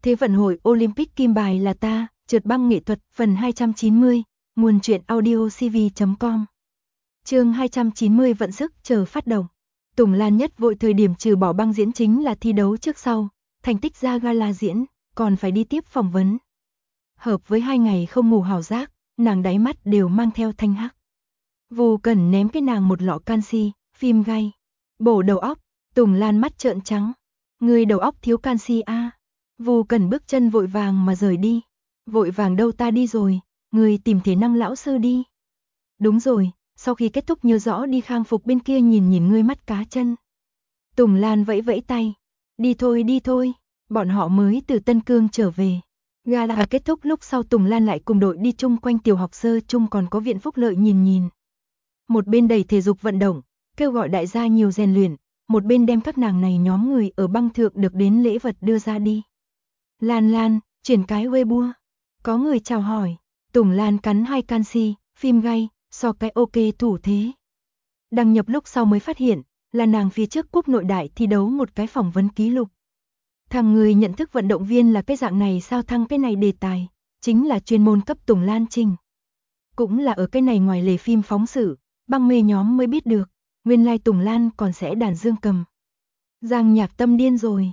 Thế vận hội Olympic kim bài là ta, trượt băng nghệ thuật phần 290, nguồn truyện audio cv.com. Chương 290 vận sức chờ phát động. Tùng Lan nhất vội thời điểm trừ bỏ băng diễn chính là thi đấu trước sau, thành tích ra gala diễn, còn phải đi tiếp phỏng vấn. Hợp với 2 ngày không ngủ hào giác, nàng đáy mắt đều mang theo thanh hắc. Vô Cẩn ném cái nàng một lọ canxi, phim gai, bổ đầu óc. Tùng Lan mắt trợn trắng. Người đầu óc thiếu canxi a. Vô Cẩn bước chân vội vàng mà rời đi. Vội vàng đâu, ta đi rồi, người tìm thể năng lão sư đi. Đúng rồi, sau khi kết thúc nhớ rõ đi khang phục bên kia nhìn nhìn ngươi mắt cá chân. Tùng Lan vẫy vẫy tay. Đi thôi, bọn họ mới từ Tân Cương trở về. Gala kết thúc lúc sau Tùng Lan lại cùng đội đi chung quanh tiểu học sơ chung còn có viện phúc lợi nhìn nhìn. Một bên đẩy thể dục vận động, kêu gọi đại gia nhiều rèn luyện, một bên đem các nàng này nhóm người ở băng thượng được đến lễ vật đưa ra đi. Lan, chuyển cái Weibo. Có người chào hỏi, Tùng Lan cắn 2 canxi, phim gai, so cái ok thủ thế. Đăng nhập lúc sau mới phát hiện, là nàng phía trước quốc nội đại thi đấu một cái phỏng vấn ký lục. Thằng người nhận thức vận động viên là cái dạng này sao, thăng cái này đề tài, chính là chuyên môn cấp Tùng Lan trình. Cũng là ở cái này ngoài lề phim phóng sự, băng mê nhóm mới biết được, nguyên lai Tùng Lan còn sẽ đàn dương cầm. Giang Nhạc Tâm điên rồi.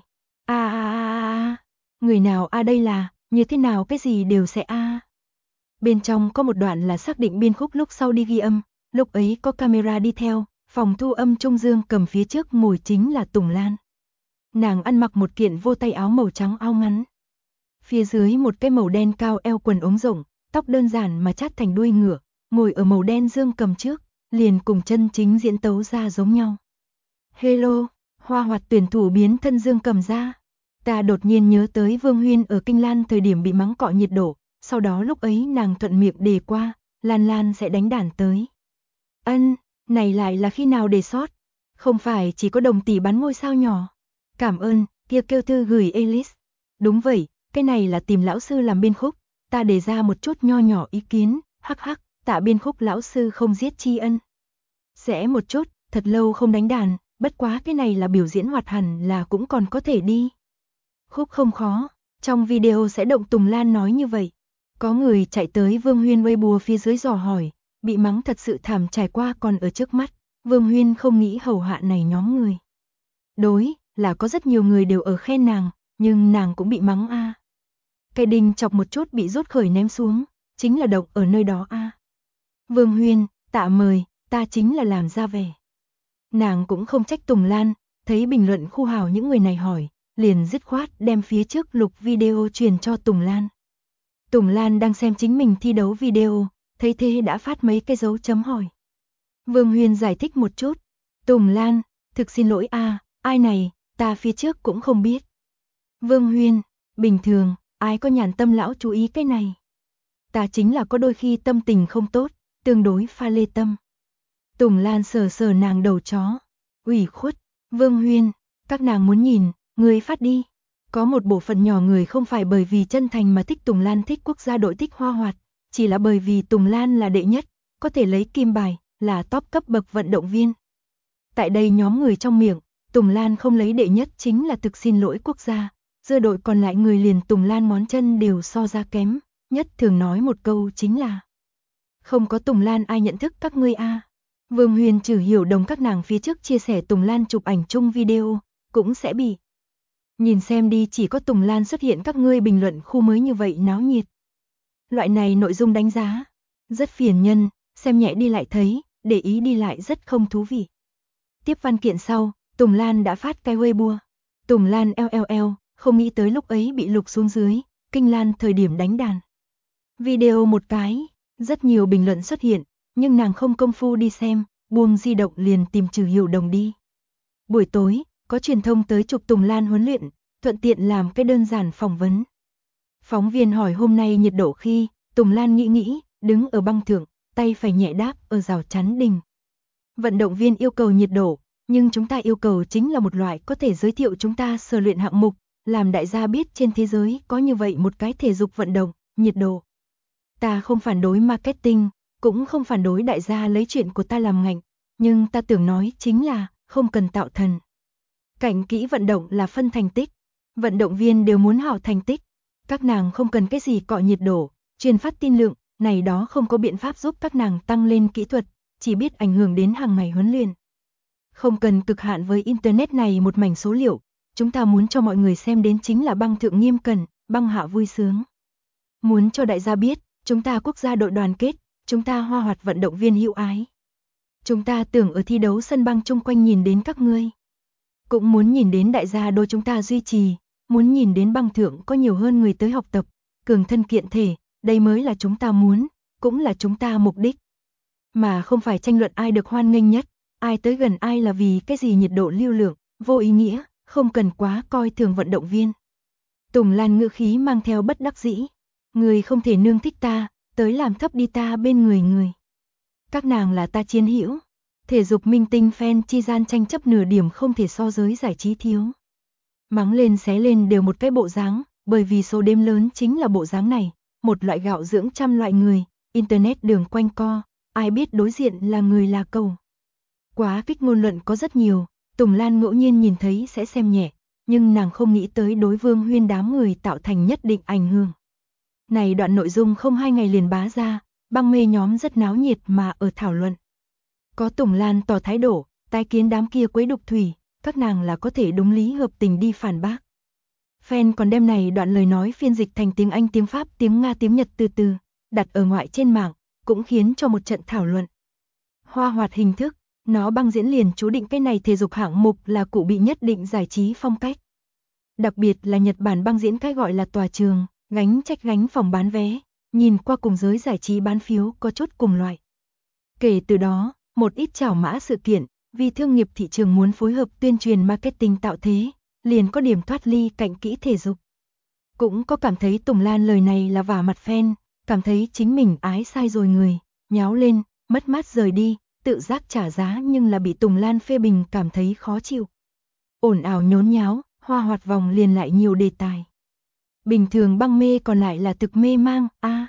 Người nào đây là, như thế nào cái gì đều sẽ Bên trong có một đoạn là xác định biên khúc lúc sau đi ghi âm, lúc ấy có camera đi theo, phòng thu âm Trung Dương cầm phía trước ngồi chính là Tùng Lan. Nàng ăn mặc một kiện vô tay áo màu trắng áo ngắn. Phía dưới một cái màu đen cao eo quần ống rộng, tóc đơn giản mà chát thành đuôi ngựa, ngồi ở màu đen dương cầm trước, liền cùng chân chính diễn tấu ra giống nhau. Hello, hoa hoạt tuyển thủ biến thân dương cầm ra. Ta đột nhiên nhớ tới Vương Huyên ở Kinh Lan thời điểm bị mắng cọ nhiệt độ, sau đó lúc ấy nàng thuận miệng đề qua, Lan sẽ đánh đàn tới. Này lại là khi nào đề sót? Không phải chỉ có đồng tỷ bán ngôi sao nhỏ. Cảm ơn, kia kêu thư gửi Alice. Đúng vậy, cái này là tìm lão sư làm biên khúc, ta đề ra một chút nho nhỏ ý kiến, hắc, tạ biên khúc lão sư không giết tri ân. Sẽ một chút, thật lâu không đánh đàn, bất quá cái này là biểu diễn hoạt hẳn là cũng còn có thể đi. Khúc không khó, trong video sẽ động Tùng Lan nói như vậy. Có người chạy tới Vương Huyên Weibo phía dưới dò hỏi, bị mắng thật sự thảm trải qua còn ở trước mắt, Vương Huyên không nghĩ hầu hạ này nhóm người. Đối, là có rất nhiều người đều ở khen nàng, nhưng nàng cũng bị mắng Cái đinh chọc một chút bị rút khởi ném xuống, chính là động ở nơi đó Vương Huyên, tạ mời, ta chính là làm ra vẻ. Nàng cũng không trách Tùng Lan, thấy bình luận khu hào những người này hỏi, liền dứt khoát đem phía trước lục video truyền cho Tùng Lan. Tùng Lan đang xem chính mình thi đấu video, thấy thế đã phát mấy cái dấu chấm hỏi. Vương Huyên giải thích một chút. Tùng Lan, thực xin lỗi ai này, ta phía trước cũng không biết. Vương Huyên, bình thường, ai có nhàn tâm lão chú ý cái này. Ta chính là có đôi khi tâm tình không tốt, tương đối pha lê tâm. Tùng Lan sờ nàng đầu chó. Ủy khuất, Vương Huyên, các nàng muốn nhìn, người phát đi. Có một bộ phận nhỏ người không phải bởi vì chân thành mà thích Tùng Lan, thích quốc gia đội, thích hoa hoạt, chỉ là bởi vì Tùng Lan là đệ nhất, có thể lấy kim bài, là top cấp bậc vận động viên. Tại đây nhóm người trong miệng, Tùng Lan không lấy đệ nhất chính là thực xin lỗi quốc gia, dưa đội còn lại người liền Tùng Lan ngón chân đều so ra kém, nhất thường nói một câu chính là không có Tùng Lan ai nhận thức các ngươi Vương Huyền trừ hiểu đồng các nàng phía trước chia sẻ Tùng Lan chụp ảnh chung video, cũng sẽ bị. Nhìn xem đi, chỉ có Tùng Lan xuất hiện các ngươi bình luận khu mới như vậy náo nhiệt. Loại này nội dung đánh giá, rất phiền nhân, xem nhẹ đi lại thấy, để ý đi lại rất không thú vị. Tiếp văn kiện sau, Tùng Lan đã phát cái Weibo. Tùng Lan LLL, không nghĩ tới lúc ấy bị lục xuống dưới, Kinh Lan thời điểm đánh đàn. Video một cái, rất nhiều bình luận xuất hiện, nhưng nàng không công phu đi xem, buông di động liền tìm trừ hiểu đồng đi. Buổi tối, có truyền thông tới chụp Tùng Lan huấn luyện, thuận tiện làm cái đơn giản phỏng vấn. Phóng viên hỏi hôm nay nhiệt độ khi, Tùng Lan nghĩ, đứng ở băng thượng, tay phải nhẹ đáp ở rào chắn đình. Vận động viên yêu cầu nhiệt độ, nhưng chúng ta yêu cầu chính là một loại có thể giới thiệu chúng ta sở luyện hạng mục, làm đại gia biết trên thế giới có như vậy một cái thể dục vận động, nhiệt độ. Ta không phản đối marketing, cũng không phản đối đại gia lấy chuyện của ta làm ngành, nhưng ta tưởng nói chính là không cần tạo thần. Cảnh kỹ vận động là phân thành tích, Vận động viên đều muốn hảo thành tích. Các nàng không cần cái gì cọ nhiệt độ, truyền phát tin lượng, này đó không có biện pháp giúp các nàng tăng lên kỹ thuật, chỉ biết ảnh hưởng đến hàng ngày huấn luyện. Không cần cực hạn với Internet này một mảnh số liệu, chúng ta muốn cho mọi người xem đến chính là băng thượng nghiêm cẩn, băng hạ vui sướng. Muốn cho đại gia biết, chúng ta quốc gia đội đoàn kết, chúng ta Hoa Hoạt vận động viên hữu ái. Chúng ta tưởng ở thi đấu sân băng chung quanh nhìn đến các ngươi. Cũng muốn nhìn đến đại gia đôi chúng ta duy trì, muốn nhìn đến băng thượng có nhiều hơn người tới học tập, cường thân kiện thể, đây mới là chúng ta muốn, cũng là chúng ta mục đích. Mà không phải tranh luận ai được hoan nghênh nhất, ai tới gần ai là vì cái gì nhiệt độ lưu lượng, vô ý nghĩa, không cần quá coi thường vận động viên. Tùng Lan ngữ khí mang theo bất đắc dĩ, người không thể nương thích ta, tới làm thấp đi ta bên người. Các nàng là ta chiến hữu, thể dục minh tinh fan chi gian tranh chấp nửa điểm không thể so giới giải trí thiếu. Mắng lên xé lên đều một cái bộ dáng, bởi vì số đêm lớn chính là bộ dáng này, một loại gạo dưỡng trăm loại người, internet đường quanh co, ai biết đối diện là người là cầu. Quá kích ngôn luận có rất nhiều, Tùng Lan ngẫu nhiên nhìn thấy sẽ xem nhẹ, nhưng nàng không nghĩ tới đối Vương Huyên đám người tạo thành nhất định ảnh hưởng. Này đoạn nội dung không 2 ngày liền bá ra, băng mê nhóm rất náo nhiệt mà ở thảo luận. Có Tùng Lan tỏ thái độ, tái kiến đám kia quấy đục thủy, các nàng là có thể đúng lý hợp tình đi phản bác. Fan còn đem này đoạn lời nói phiên dịch thành tiếng Anh, tiếng Pháp, tiếng Nga, tiếng Nhật từ từ, đặt ở ngoại trên mạng, cũng khiến cho một trận thảo luận. Hoa Hoạt hình thức, nó băng diễn liền chú định cái này thể dục hạng mục là cụ bị nhất định giải trí phong cách. Đặc biệt là Nhật Bản băng diễn cái gọi là tòa trường, gánh trách gánh phòng bán vé, nhìn qua cùng giới giải trí bán phiếu có chút cùng loại. Kể từ đó, một ít chảo mã sự kiện, vì thương nghiệp thị trường muốn phối hợp tuyên truyền marketing tạo thế, liền có điểm thoát ly cạnh kỹ thể dục. Cũng có cảm thấy Tùng Lan lời này là vả mặt fan, cảm thấy chính mình ái sai rồi người, nháo lên, mất mát rời đi, tự giác trả giá nhưng là bị Tùng Lan phê bình cảm thấy khó chịu. Ồn ào nhốn nháo, Hoa Hoạt vòng liền lại nhiều đề tài. Bình thường băng mê còn lại là thực mê mang,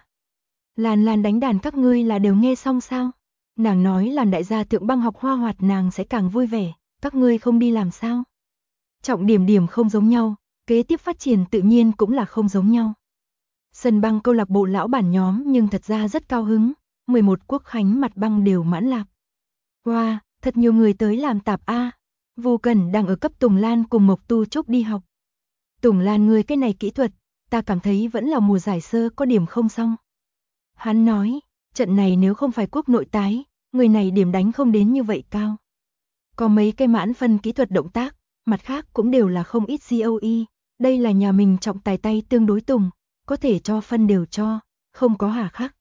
Lan đánh đàn các ngươi là đều nghe xong sao? Nàng nói làm đại gia thượng băng học Hoa Hoạt nàng sẽ càng vui vẻ, các ngươi không đi làm sao? Trọng điểm không giống nhau, kế tiếp phát triển tự nhiên cũng là không giống nhau. Sân băng câu lạc bộ lão bản nhóm nhưng thật ra rất cao hứng, 11 quốc khánh mặt băng đều mãn lạc. Wow, thật nhiều người tới làm tạp a. Vu Cẩn đang ở cấp Tùng Lan cùng Mộc Tu Trúc đi học. Tùng Lan ngươi cái này kỹ thuật, ta cảm thấy vẫn là mùa giải sơ có điểm không xong. Hắn nói, trận này nếu không phải quốc nội tái, người này điểm đánh không đến như vậy cao. Có mấy cái mãn phân kỹ thuật động tác, mặt khác cũng đều là không ít GOE, đây là nhà mình trọng tài tay tương đối tùng, có thể cho phân đều cho, không có hà khắc.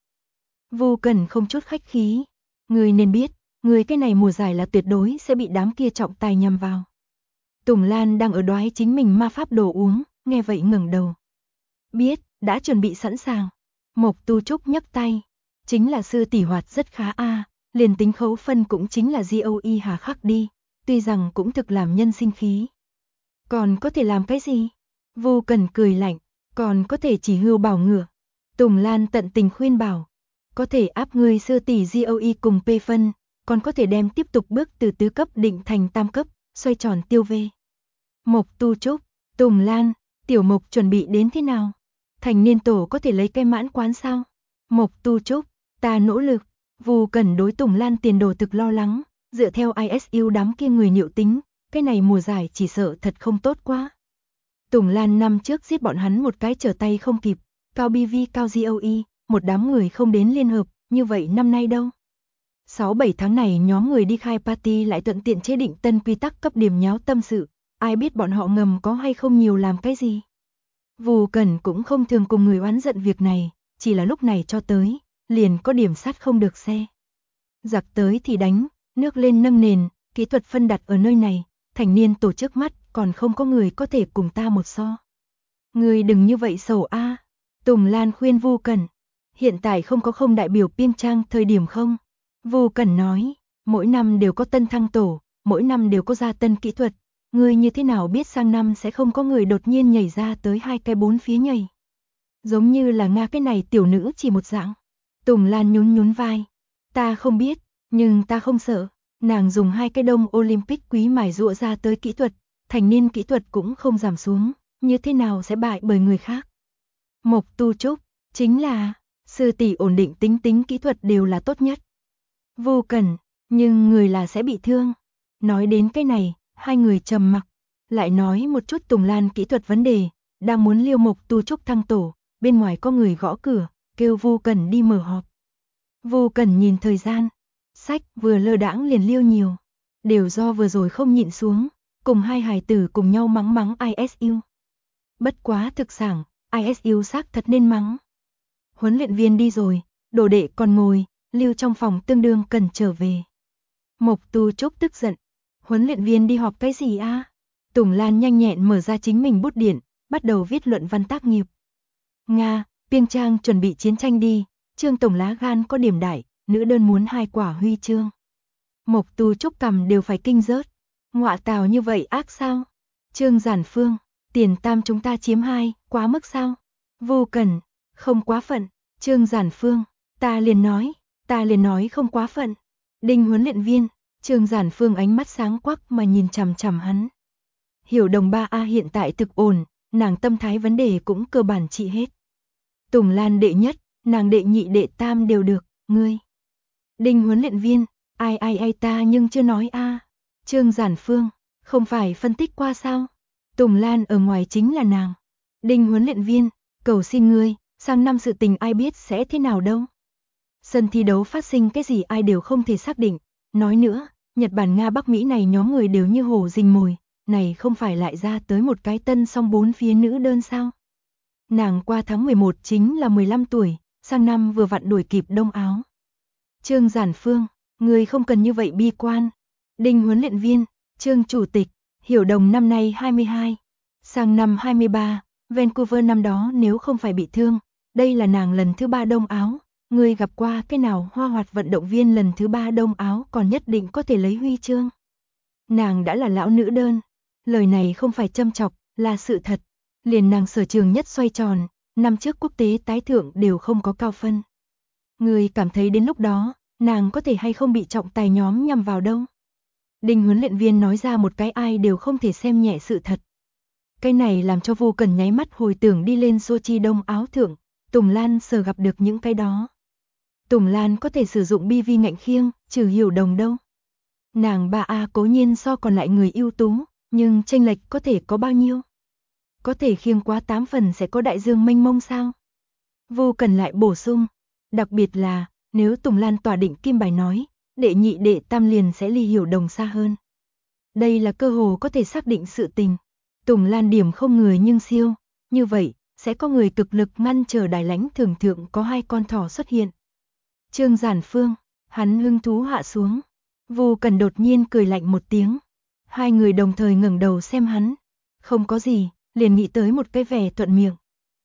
Vu Cẩn không chút khách khí, người nên biết, người cái này mùa giải là tuyệt đối sẽ bị đám kia trọng tài nhằm vào. Tùng Lan đang ở đoái chính mình ma pháp đồ uống, nghe vậy ngẩng đầu. Biết, đã chuẩn bị sẵn sàng. Mộc Tu Trúc nhấc tay, chính là sư tỷ hoạt rất khá liền tính khấu phân cũng chính là GOE hà khắc đi, tuy rằng cũng thực làm nhân sinh khí. Còn có thể làm cái gì? Vu Cẩn cười lạnh, còn có thể chỉ hưu bảo ngựa. Tùng Lan tận tình khuyên bảo, có thể áp ngươi sư tỷ GOE cùng P phân, còn có thể đem tiếp tục bước từ tứ cấp định thành tam cấp, xoay tròn tiêu về. Mộc Tu Trúc, Tùng Lan, Tiểu Mộc chuẩn bị đến thế nào? Thành niên tổ có thể lấy cây mãn quán sao? Mộc Tu Trúc, ta nỗ lực. Vu Cẩn đối Tùng Lan tiền đồ thực lo lắng, dựa theo ISU đám kia người nhiệu tính, cái này mùa giải chỉ sợ thật không tốt quá. Tùng Lan năm trước giết bọn hắn một cái trở tay không kịp, cao BV cao GOE, một đám người không đến liên hợp, như vậy năm nay đâu? 6-7 tháng này nhóm người đi khai party lại thuận tiện chế định tân quy tắc cấp điểm nháo tâm sự, ai biết bọn họ ngầm có hay không nhiều làm cái gì. Vu Cẩn cũng không thường cùng người oán giận việc này, chỉ là lúc này cho tới, liền có điểm sát không được xe. Giặc tới thì đánh, nước lên nâng nền, kỹ thuật phân đặt ở nơi này, thành niên tổ trước mắt còn không có người có thể cùng ta một so. Người đừng như vậy sầu Tùng Lan khuyên Vu Cẩn, hiện tại không có không đại biểu Piêng Trang thời điểm không. Vu Cẩn nói, mỗi năm đều có tân thăng tổ, mỗi năm đều có ra tân kỹ thuật, ngươi như thế nào biết sang năm sẽ không có người đột nhiên nhảy ra tới 2 cái 4 phía nhảy. Giống như là Nga cái này tiểu nữ chỉ một dạng. Tùng Lan nhún vai, ta không biết, nhưng ta không sợ, nàng dùng 2 cái đông Olympic quý mài rũa ra tới kỹ thuật, thành niên kỹ thuật cũng không giảm xuống, như thế nào sẽ bại bởi người khác. Mộc Tu Trúc, chính là, sư tỷ ổn định tính kỹ thuật đều là tốt nhất. Vô Cần, nhưng người là sẽ bị thương. Nói đến cái này, hai người trầm mặc, lại nói một chút Tùng Lan kỹ thuật vấn đề, đang muốn liêu Mộc Tu Trúc thăng tổ, bên ngoài có người gõ cửa, kêu Vô Cần đi mở họp. Vô Cần nhìn thời gian, sách vừa lơ đãng liền liêu nhiều, đều do vừa rồi không nhịn xuống, cùng hai hài tử cùng nhau mắng ISU. Bất quá thực sảng, ISU xác thật nên mắng. Huấn luyện viên đi rồi, đồ đệ còn ngồi, lưu trong phòng tương đương cần trở về. Mộc Tu Trúc tức giận, huấn luyện viên đi họp cái gì a? Tùng Lan nhanh nhẹn mở ra chính mình bút điện, bắt đầu viết luận văn tác nghiệp. Nga, Piêng Trang chuẩn bị chiến tranh đi, Trương tổng lá gan có điểm đại, nữ đơn muốn 2 quả huy chương. Mộc Tu Trúc cầm đều phải kinh rớt. Ngọa tào như vậy ác sao? Trương Giản Phương, tiền tam chúng ta chiếm 2, quá mức sao? Vô Cần, không quá phận. Trương Giản Phương, ta liền nói không quá phận. Đinh huấn luyện viên, Trương Giản Phương ánh mắt sáng quắc mà nhìn chằm chằm hắn. Hiểu Đồng 3A hiện tại thực ổn, nàng tâm thái vấn đề cũng cơ bản trị hết. Tùng Lan đệ nhất, nàng đệ nhị đệ tam đều được, ngươi. Đinh huấn luyện viên, ai ta nhưng chưa nói a. Trương Giản Phương, không phải phân tích qua sao? Tùng Lan ở ngoài chính là nàng. Đinh huấn luyện viên, cầu xin ngươi, sang năm sự tình ai biết sẽ thế nào đâu. Sân thi đấu phát sinh cái gì ai đều không thể xác định. Nói nữa, Nhật Bản Nga Bắc Mỹ này nhóm người đều như hổ rình mồi, này không phải lại ra tới một cái tân song 4 phía nữ đơn sao? Nàng qua tháng 11 chính là 15 tuổi, sang năm vừa vặn đuổi kịp Đông Áo. Trương Giản Phương, người không cần như vậy bi quan. Đinh huấn luyện viên, Trương chủ tịch, Hiểu Đồng năm nay 22, sang năm 23, Vancouver năm đó nếu không phải bị thương, đây là nàng lần thứ 3 Đông Áo. Người gặp qua cái nào hoa hoạt vận động viên lần thứ 3 Đông Áo còn nhất định có thể lấy huy chương. Nàng đã là lão nữ đơn, lời này không phải châm chọc, là sự thật. Liền nàng sở trường nhất xoay tròn, năm trước quốc tế tái thượng đều không có cao phân. Người cảm thấy đến lúc đó, nàng có thể hay không bị trọng tài nhóm nhằm vào đâu. Đinh huấn luyện viên nói ra một cái ai đều không thể xem nhẹ sự thật. Cái này làm cho Vô Cần nháy mắt hồi tưởng đi lên Sochi Đông Áo thượng, Tùng Lan sở gặp được những cái đó. Tùng Lan có thể sử dụng BV ngạnh khiêng, trừ Hiểu Đồng đâu. Nàng 3A cố nhiên so còn lại người ưu tú, nhưng chênh lệch có thể có bao nhiêu? Có thể khiêng quá 8 phần sẽ có đại dương mênh mông sao? Vô Cần lại bổ sung, đặc biệt là, nếu Tùng Lan tỏa định kim bài nói, đệ nhị đệ tam liền sẽ ly Hiểu Đồng xa hơn. Đây là cơ hồ có thể xác định sự tình. Tùng Lan điểm không người nhưng siêu, như vậy, sẽ có người cực lực ngăn chờ đài lãnh thưởng thượng có 2 con thỏ xuất hiện. Trương Giản Phương, hắn hứng thú hạ xuống. Vô Cần đột nhiên cười lạnh một tiếng. Hai người đồng thời ngẩng đầu xem hắn. Không có gì, liền nghĩ tới một cái vẻ thuận miệng.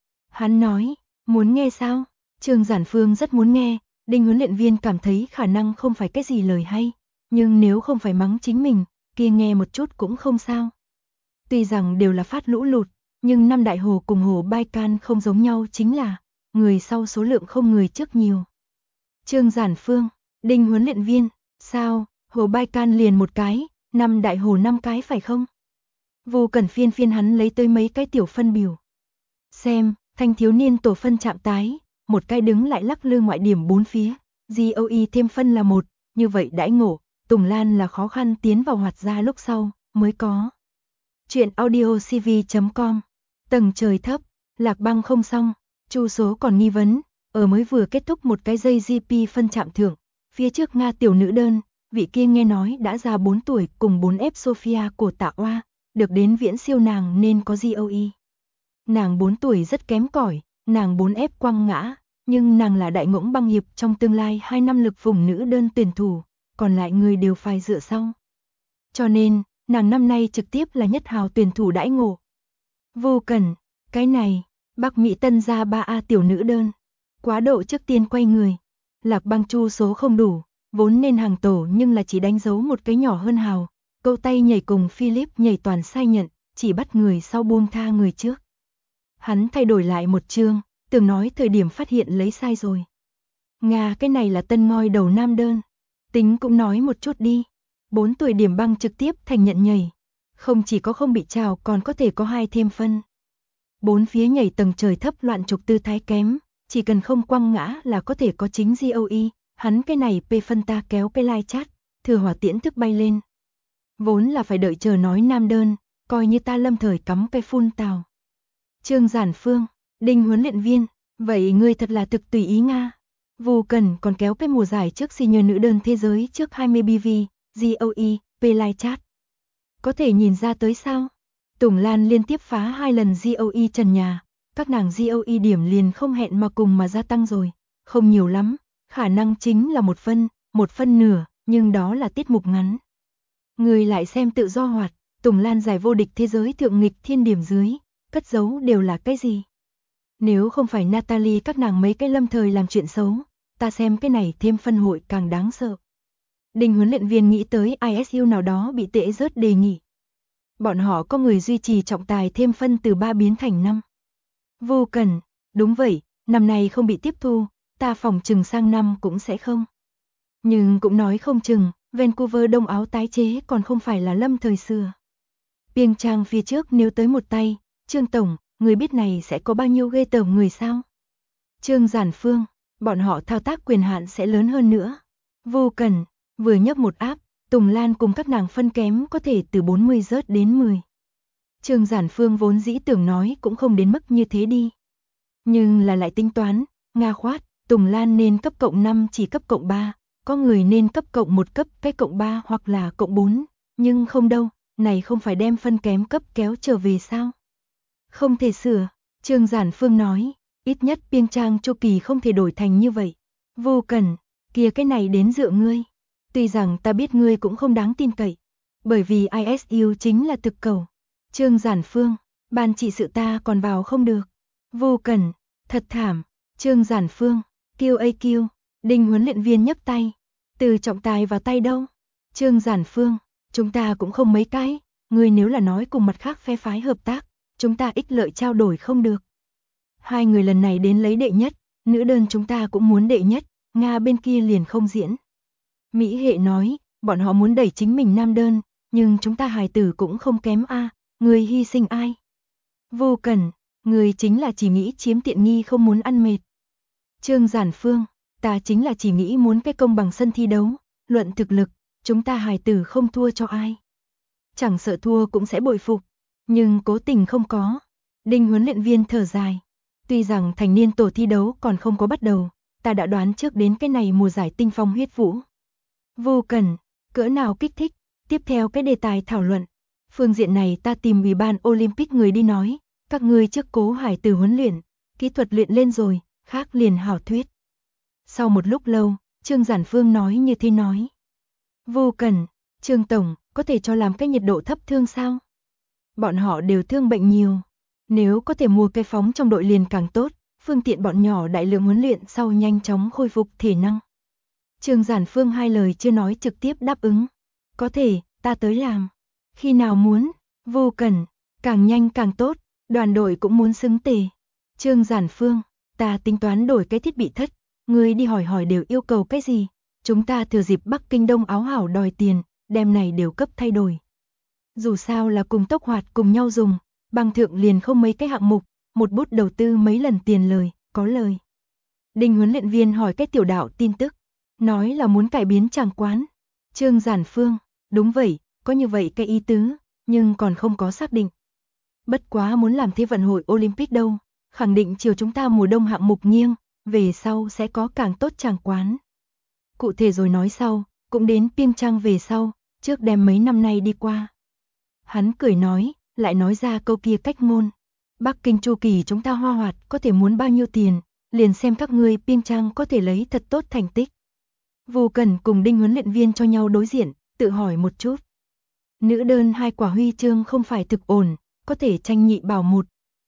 Hắn nói, muốn nghe sao? Trương Giản Phương rất muốn nghe, Đinh huấn luyện viên cảm thấy khả năng không phải cái gì lời hay, nhưng nếu không phải mắng chính mình, kia nghe một chút cũng không sao. Tuy rằng đều là phát lũ lụt, nhưng năm đại hồ cùng hồ Baikal không giống nhau chính là, người sau số lượng không người trước nhiều. Trương Giản Phương, Đinh huấn luyện viên, sao, hồ Baikal liền một cái, năm đại hồ 5 cái phải không? Vô Cần phiên hắn lấy tới mấy cái tiểu phân biểu. Xem, thanh thiếu niên tổ phân chạm tái, một cái đứng lại lắc lư ngoại điểm 4 phía, GOE thêm phân là 1, như vậy đãi ngộ, Tùng Lan là khó khăn tiến vào hoạt gia lúc sau, mới có. Chuyện audiocv.com, tầng trời thấp, Lạc Băng không xong, Chu Số còn nghi vấn, ở mới vừa kết thúc một cái dây GP phân chạm thượng, phía trước Nga tiểu nữ đơn, vị kia nghe nói đã ra 4 tuổi cùng 4F Sofia của Tạ Oa, được đến viễn siêu nàng nên có GOE. Nàng 4 tuổi rất kém cỏi, nàng 4F quăng ngã, nhưng nàng là đại ngỗng băng hiệp trong tương lai 2 năm lực vùng nữ đơn tuyển thủ, còn lại người đều phải dựa sau. Cho nên, nàng năm nay trực tiếp là nhất hào tuyển thủ đãi ngộ. Vô Cần, cái này, Bắc Mỹ Tân gia 3A tiểu nữ đơn, quá độ trước tiên quay người. Lạc Băng Chu Số không đủ, vốn nên hàng tổ nhưng là chỉ đánh dấu một cái nhỏ hơn hào, câu tay nhảy cùng Philip nhảy toàn sai nhận, chỉ bắt người sau buông tha người trước. Hắn thay đổi lại một chương, tưởng nói thời điểm phát hiện lấy sai rồi. Nga cái này là tân ngoi đầu nam đơn. Tính cũng nói một chút đi. 4 tuổi điểm băng trực tiếp thành nhận nhảy. Không chỉ có không bị trào còn có thể có 2 thêm phân. bốn phía nhảy tầng trời thấp loạn trục tư thái kém, chỉ cần không quăng ngã là có thể có chính GOE, hắn cái này P phân ta kéo cái lai chát, thừa hỏa tiễn thức bay lên. Vốn là phải đợi chờ nói nam đơn, coi như ta lâm thời cắm cây phun tào. Trương Giản Phương, Đinh huấn luyện viên, vậy ngươi thật là thực tùy ý Nga. Vu Cần còn kéo cái mùa giải trước senior nữ đơn thế giới trước 20 BV, GOE, P lai chát. Có thể nhìn ra tới sao? Tùng Lan liên tiếp phá 2 lần GOE trần nhà, các nàng GOE điểm liền không hẹn mà cùng mà gia tăng rồi, không nhiều lắm, khả năng chính là 1 phân nửa, nhưng đó là tiết mục ngắn. Người lại xem tự do hoạt, Tùng Lan giải vô địch thế giới thượng nghịch thiên điểm dưới, cất giấu đều là cái gì? Nếu không phải Natalie các nàng mấy cái lâm thời làm chuyện xấu, ta xem cái này thêm phân hội càng đáng sợ. Đinh huấn luyện viên nghĩ tới ISU nào đó bị tệ rớt đề nghị. Bọn họ có người duy trì trọng tài thêm phân từ 3 biến thành 5. Vô cần, đúng vậy, năm nay không bị tiếp thu, ta phòng chừng sang năm cũng sẽ không. Nhưng cũng nói không chừng, Vancouver đông áo tái chế còn không phải là lâm thời xưa. Piêng Trang phía trước nếu tới một tay, Trương Tổng, người biết này sẽ có bao nhiêu ghê tởm người sao? Trương Giản Phương, bọn họ thao tác quyền hạn sẽ lớn hơn nữa. Vô cần, vừa nhấp một áp, Tùng Lan cùng các nàng phân kém có thể từ 40 rớt đến 10. Trương Giản Phương vốn dĩ tưởng nói cũng không đến mức như thế đi. Nhưng là lại tính toán, Nga khoát, Tùng Lan nên cấp cộng 5 chỉ cấp cộng 3, có người nên cấp cộng 1 cấp cái cộng 3 hoặc là cộng 4, nhưng không đâu, này không phải đem phân kém cấp kéo trở về sao? Không thể sửa, Trương Giản Phương nói, ít nhất Piêng Trang chu kỳ không thể đổi thành như vậy. Vô cần, kia cái này đến dựa ngươi. Tuy rằng ta biết ngươi cũng không đáng tin cậy, bởi vì ISU chính là thực cầu. Trương Giản Phương, ban trị sự ta còn vào không được. Vô cần, thật thảm. Trương Giản Phương, QAQ, Đinh huấn luyện viên nhấc tay. Từ trọng tài vào tay đâu? Trương Giản Phương, chúng ta cũng không mấy cái, ngươi nếu là nói cùng mặt khác phe phái hợp tác, chúng ta ích lợi trao đổi không được. Hai người lần này đến lấy đệ nhất, nữ đơn chúng ta cũng muốn đệ nhất, Nga bên kia liền không diễn. Mỹ Hệ nói, bọn họ muốn đẩy chính mình nam đơn, nhưng chúng ta hài tử cũng không kém a, người hy sinh ai? Vô cần, người chính là chỉ nghĩ chiếm tiện nghi không muốn ăn mệt. Trương Giản Phương, ta chính là chỉ nghĩ muốn cái công bằng sân thi đấu, luận thực lực, chúng ta hài tử không thua cho ai. Chẳng sợ thua cũng sẽ bội phục, nhưng cố tình không có. Đinh huấn luyện viên thở dài, tuy rằng thành niên tổ thi đấu còn không có bắt đầu, ta đã đoán trước đến cái này mùa giải tinh phong huyết vũ. Vô cần, cỡ nào kích thích, tiếp theo cái đề tài thảo luận. Phương diện này ta tìm Ủy ban Olympic người đi nói, các ngươi trước cố hải tử huấn luyện, kỹ thuật luyện lên rồi, khác liền hảo thuyết. Sau một lúc lâu, Trương Giản Phương nói như thế nói. Vô cần, Trương Tổng, có thể cho làm cái nhiệt độ thấp thương sao? Bọn họ đều thương bệnh nhiều. Nếu có thể mua cây phóng trong đội liền càng tốt, phương tiện bọn nhỏ đại lượng huấn luyện sau nhanh chóng khôi phục thể năng. Trương Giản Phương hai lời chưa nói trực tiếp đáp ứng. Có thể, ta tới làm. Khi nào muốn, vô cần, càng nhanh càng tốt, đoàn đội cũng muốn xứng tề. Trương Giản Phương, ta tính toán đổi cái thiết bị thất, ngươi đi hỏi hỏi đều yêu cầu cái gì. Chúng ta thừa dịp Bắc Kinh Đông áo hảo đòi tiền, đem này đều cấp thay đổi. Dù sao là cùng tốc hoạt cùng nhau dùng, bằng thượng liền không mấy cái hạng mục, một bút đầu tư mấy lần tiền lời, có lời. Đinh huấn luyện viên hỏi cái tiểu đạo tin tức, nói là muốn cải biến tràng quán. Trương Giản Phương, đúng vậy, có như vậy cái ý tứ, nhưng còn không có xác định. Bất quá muốn làm thế vận hội Olympic đâu, khẳng định chiều chúng ta mùa đông hạng mục nghiêng, về sau sẽ có càng tốt tràng quán. Cụ thể rồi nói sau, cũng đến Piêng Trang về sau, trước đem mấy năm nay đi qua. Hắn cười nói, lại nói ra câu kia cách ngôn. Bắc Kinh chu kỳ chúng ta hoa hoạt có thể muốn bao nhiêu tiền, liền xem các ngươi Piêng Trang có thể lấy thật tốt thành tích. Vô Cần cùng Đinh huấn luyện viên cho nhau đối diện, tự hỏi một chút. Nữ đơn 2 quả huy chương không phải thực ổn, có thể tranh nhị bảo một.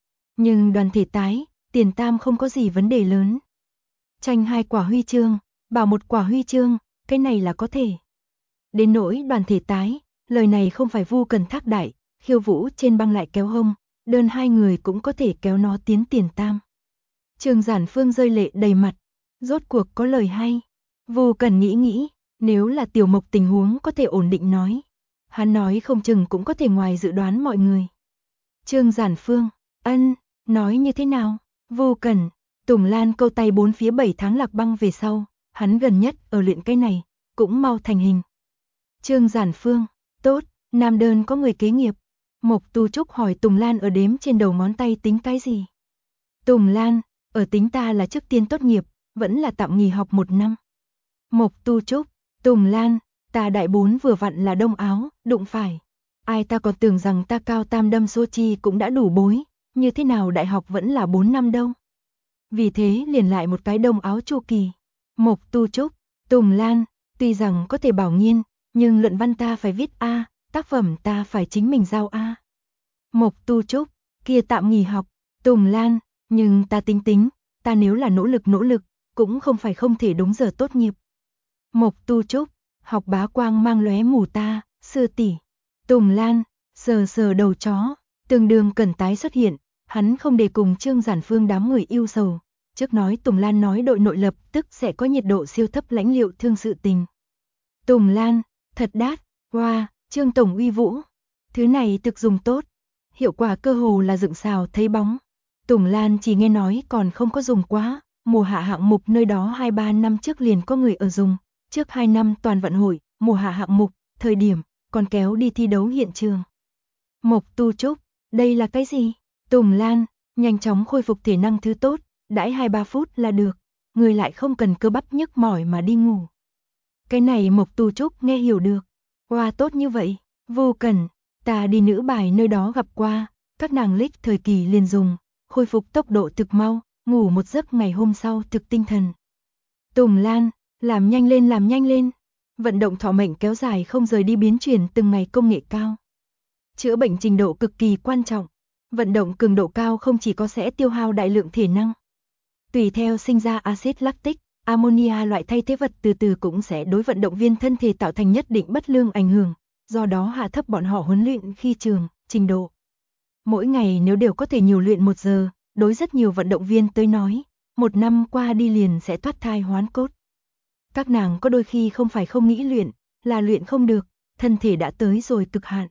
Nhưng đoàn thể tái, tiền tam không có gì vấn đề lớn. Tranh 2 quả huy chương, bảo 1 quả huy chương, cái này là có thể. Đến nỗi đoàn thể tái, lời này không phải Vu Cần thác đại, Khiêu Vũ trên băng lại kéo hông, đơn hai người cũng có thể kéo nó tiến tiền tam. Trương Giản Phương rơi lệ đầy mặt, rốt cuộc có lời hay. Vu Cần nghĩ, nếu là Tiểu Mộc tình huống có thể ổn định nói. Hắn nói không chừng cũng có thể ngoài dự đoán mọi người. Trương Giản Phương, ân, Nói như thế nào? Vô Cẩn, Tùng Lan câu tay bốn phía 7 tháng lạc băng về sau, hắn gần nhất ở luyện cái này, cũng mau thành hình. Trương Giản Phương, tốt, nam đơn có người kế nghiệp. Mộc Tu Trúc hỏi Tùng Lan ở đếm trên đầu ngón tay tính cái gì? Tùng Lan, ở tính ta là trước tiên tốt nghiệp, vẫn là tạm nghỉ học 1 năm. Mộc Tu Trúc, Tùng Lan, ta đại 4 vừa vặn là đông áo, đụng phải. Ai ta còn tưởng rằng ta cao tam đâm Sochi cũng đã đủ bối, như thế nào đại học vẫn là 4 năm đâu. Vì thế liền lại một cái đông áo chu kỳ. Mộc Tu Trúc, Tùng Lan, tuy rằng có thể bảo nghiên, nhưng luận văn ta phải viết A, tác phẩm ta phải chính mình giao A. Mộc Tu Trúc, kia tạm nghỉ học. Tùng Lan, nhưng ta tính, ta nếu là nỗ lực, cũng không phải không thể đúng giờ tốt nghiệp. Mộc Tu Trúc, học bá quang mang lóe mù ta, sư tỷ. Tùng Lan, sờ đầu chó, tương đương cần tái xuất hiện, hắn không để cùng Trương Giản Phương đám người yêu sầu. Trước nói Tùng Lan nói đội nội lập tức sẽ có nhiệt độ siêu thấp lãnh liệu thương sự tình. Tùng Lan, thật đát, wow, Trương Tổng uy vũ. Thứ này thực dùng tốt, hiệu quả cơ hồ là dựng xào thấy bóng. Tùng Lan chỉ nghe nói còn không có dùng quá, mùa hạ hạng mục nơi đó 2-3 năm trước liền có người ở dùng, trước 2 năm toàn vận hội, mùa hạ hạng mục, thời điểm, còn kéo đi thi đấu hiện trường. Mộc Tu Trúc, đây là cái gì? Tùng Lan, nhanh chóng khôi phục thể năng thứ tốt, đãi 2-3 phút là được, người lại không cần cơ bắp nhức mỏi mà đi ngủ. Cái này Mộc Tu Trúc nghe hiểu được, qua tốt như vậy, Vô Cẩn, ta đi nữ bài nơi đó gặp qua, các nàng lích thời kỳ liền dùng, khôi phục tốc độ thực mau, ngủ một giấc ngày hôm sau thực tinh thần. Tùng Lan, làm nhanh lên, vận động thọ mệnh kéo dài không rời đi biến chuyển từng ngày công nghệ cao. Chữa bệnh trình độ cực kỳ quan trọng, vận động cường độ cao không chỉ có sẽ tiêu hao đại lượng thể năng. Tùy theo sinh ra axit lactic, ammonia loại thay thế vật từ từ cũng sẽ đối vận động viên thân thể tạo thành nhất định bất lương ảnh hưởng, do đó hạ thấp bọn họ huấn luyện khi trường, trình độ. Mỗi ngày nếu đều có thể nhiều luyện 1 giờ, đối rất nhiều vận động viên tới nói, 1 năm qua đi liền sẽ thoát thai hoán cốt. Các nàng có đôi khi không phải không nghĩ luyện, là luyện không được, thân thể đã tới rồi cực hạn.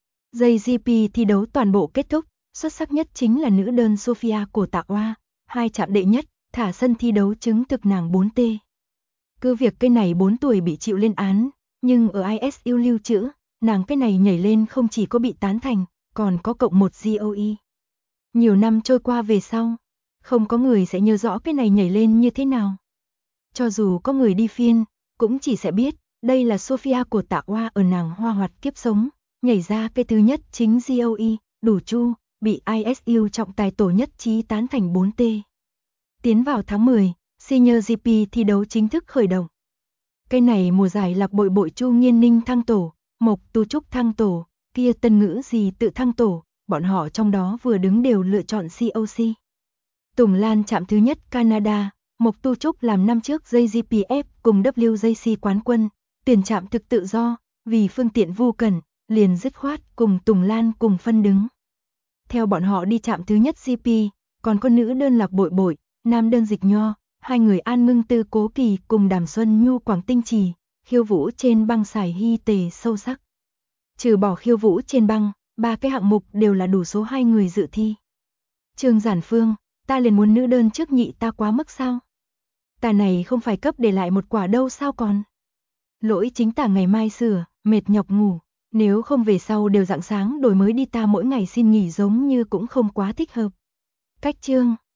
JGP thi đấu toàn bộ kết thúc, xuất sắc nhất chính là nữ đơn Sofia của Tạ Oa, 2 chạm đệ nhất, thả sân thi đấu chứng thực nàng 4T. Cứ việc cái này 4 tuổi bị chịu lên án, nhưng ở ISU lưu trữ, nàng cái này nhảy lên không chỉ có bị tán thành, còn có cộng 1 GOE. Nhiều năm trôi qua về sau, không có người sẽ nhớ rõ cái này nhảy lên như thế nào. Cho dù có người đi phiên, cũng chỉ sẽ biết, đây là Sofia của Tạ Oa ở nàng hoa hoạt kiếp sống, nhảy ra cái thứ nhất chính GOE, đủ chu, bị ISU trọng tài tổ nhất trí tán thành 4T. Tiến vào tháng 10, Senior GP thi đấu chính thức khởi động. Cái này mùa giải lạc bội Chu Nghiên Ninh thăng tổ, Mộc Tu Trúc thăng tổ, kia Tân Ngữ gì tự thăng tổ, bọn họ trong đó vừa đứng đều lựa chọn COC. Tùng Lan chạm thứ nhất Canada, Mộc Tu Trúc làm năm trước JGPF cùng WJC quán quân, tiền chạm thực tự do, vì phương tiện Vô Cẩn, liền dứt khoát cùng Tùng Lan cùng phân đứng. Theo bọn họ đi chạm thứ nhất GP, còn có nữ đơn lạc bội, nam đơn Dịch Nho, hai người An Ngưng Tư Cố Kỳ cùng Đàm Xuân Nhu Quảng Tinh Trì, khiêu vũ trên băng xài hy tề sâu sắc. Trừ bỏ khiêu vũ trên băng, 3 cái hạng mục đều là đủ số 2 người dự thi. Trương Giản Phương, ta liền muốn nữ đơn trước nhị ta quá mức sao? Ta này không phải cấp để lại một quả đâu sao còn? Lỗi chính ta ngày mai sửa, mệt nhọc ngủ, nếu không về sau đều rạng sáng đổi mới đi ta mỗi ngày xin nghỉ giống như cũng không quá thích hợp. Cách Trương